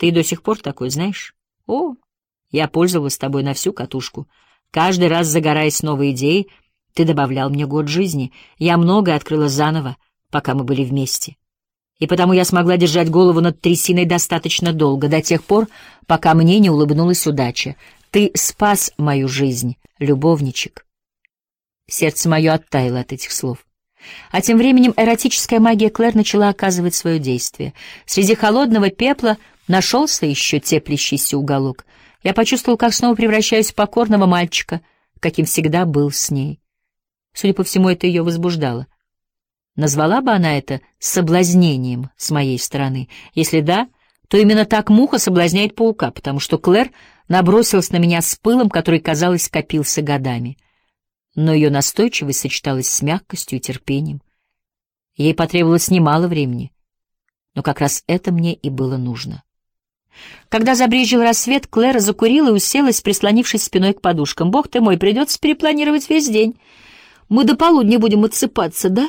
Ты до сих пор такой, знаешь? О, я пользовалась тобой на всю катушку. Каждый раз, загораясь с новой идеей, ты добавлял мне год жизни. Я многое открыла заново, пока мы были вместе. И потому я смогла держать голову над трясиной достаточно долго, до тех пор, пока мне не улыбнулась удача. Ты спас мою жизнь, любовничек. Сердце мое оттаяло от этих слов. А тем временем эротическая магия Клэр начала оказывать свое действие. Среди холодного пепла нашелся еще теплящийся уголок. Я почувствовал, как снова превращаюсь в покорного мальчика, каким всегда был с ней. Судя по всему, это ее возбуждало. Назвала бы она это соблазнением с моей стороны? Если да, то именно так муха соблазняет паука, потому что Клэр набросилась на меня с пылом, который, казалось, копился годами. Но ее настойчивость сочеталась с мягкостью и терпением. Ей потребовалось немало времени, но как раз это мне и было нужно. Когда забрезжил рассвет, Клэр закурила и уселась, прислонившись спиной к подушкам. «Бог ты мой, придется перепланировать весь день. Мы до полудня будем отсыпаться, да?»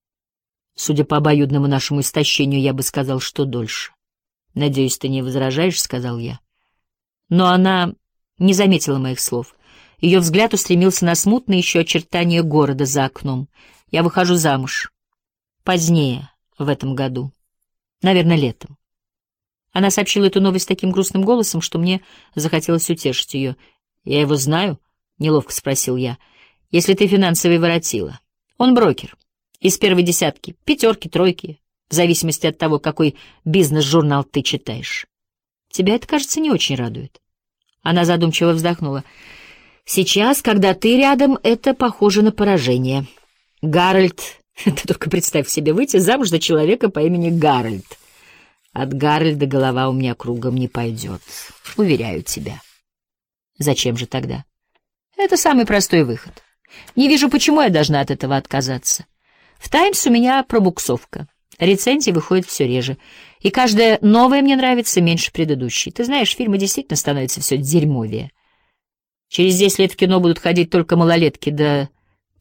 Судя по обоюдному нашему истощению, я бы сказал, что дольше. «Надеюсь, ты не возражаешь», — сказал я. Но она не заметила моих слов. Ее взгляд устремился на смутные еще очертания города за окном. Я выхожу замуж. Позднее, в этом году. Наверное, летом. Она сообщила эту новость таким грустным голосом, что мне захотелось утешить ее. «Я его знаю?» — неловко спросил я. «Если ты финансовый воротила. Он брокер. Из первой десятки, пятерки, тройки, в зависимости от того, какой бизнес-журнал ты читаешь. Тебя это, кажется, не очень радует». Она задумчиво вздохнула. «Сейчас, когда ты рядом, это похоже на поражение. Гарольд, ты только представь себе выйти замуж за человека по имени Гарольд. От Гарольда голова у меня кругом не пойдет, уверяю тебя». «Зачем же тогда?» «Это самый простой выход. Не вижу, почему я должна от этого отказаться. В «Таймс» у меня пробуксовка. Рецензии выходят все реже. И каждая новая мне нравится меньше предыдущей. Ты знаешь, фильмы действительно становятся все дерьмовее. Через 10 лет в кино будут ходить только малолетки до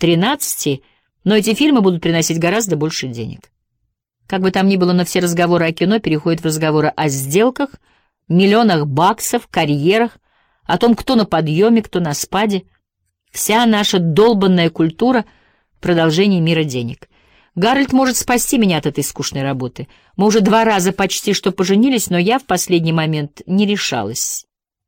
13, но эти фильмы будут приносить гораздо больше денег. Как бы там ни было, но все разговоры о кино переходят в разговоры о сделках, миллионах баксов, карьерах, о том, кто на подъеме, кто на спаде. Вся наша долбанная культура — продолжение мира денег. Гарольд может спасти меня от этой скучной работы. Мы уже 2 раза почти что поженились, но я в последний момент не решалась.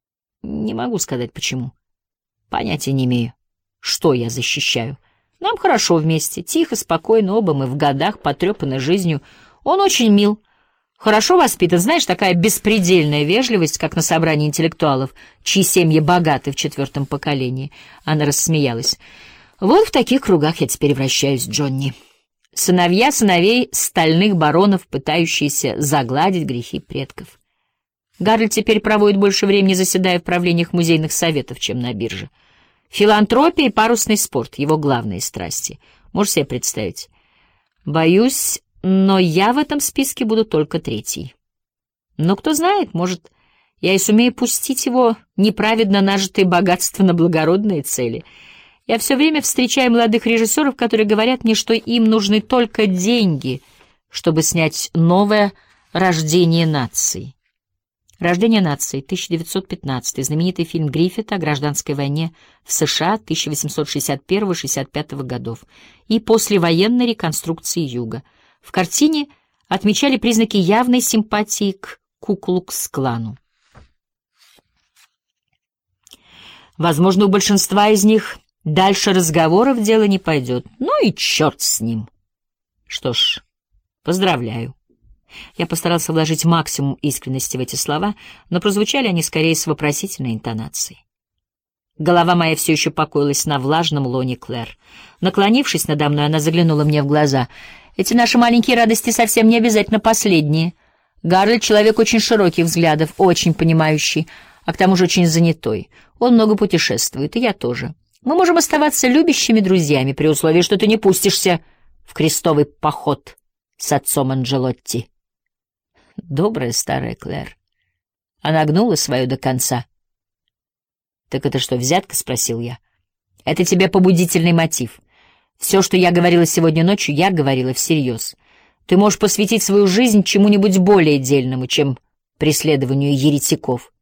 Не могу сказать, почему. Понятия не имею, что я защищаю. Нам хорошо вместе, тихо, спокойно, оба мы в годах, потрепаны жизнью. Он очень мил, хорошо воспитан, знаешь, такая беспредельная вежливость, как на собрании интеллектуалов, чьи семьи богаты в 4-м поколении. Она рассмеялась. Вот в таких кругах я теперь вращаюсь, Джонни. Сыновья сыновей стальных баронов, пытающиеся загладить грехи предков. Гарольд теперь проводит больше времени, заседая в правлениях музейных советов, чем на бирже. Филантропия и парусный спорт — его главные страсти. Можешь себе представить? Боюсь, но я в этом списке буду только 3-й. Но кто знает, может, я и сумею пустить его неправедно нажитые богатства на благородные цели. Я все время встречаю молодых режиссеров, которые говорят мне, что им нужны только деньги, чтобы снять новое «Рождение нации». «Рождение нации», 1915, знаменитый фильм Гриффита о гражданской войне в США 1861-65 годов и послевоенной реконструкции Юга. В картине отмечали признаки явной симпатии к Ку-Клукс-клану. Возможно, у большинства из них дальше разговоров дело не пойдет. Ну и черт с ним. Что ж, поздравляю. Я постарался вложить максимум искренности в эти слова, но прозвучали они скорее с вопросительной интонацией. Голова моя все еще покоилась на влажном лоне Клэр. Наклонившись надо мной, она заглянула мне в глаза. «Эти наши маленькие радости совсем не обязательно последние. Гарольд — человек очень широких взглядов, очень понимающий, а к тому же очень занятой. Он много путешествует, и я тоже. Мы можем оставаться любящими друзьями при условии, что ты не пустишься в крестовый поход с отцом Анджелотти». Добрая старая Клэр. Она гнула свое до конца. «Так это что, взятка?» — спросил я. «Это тебе побудительный мотив. Все, что я говорила сегодня ночью, я говорила всерьез. Ты можешь посвятить свою жизнь чему-нибудь более дельному, чем преследованию еретиков.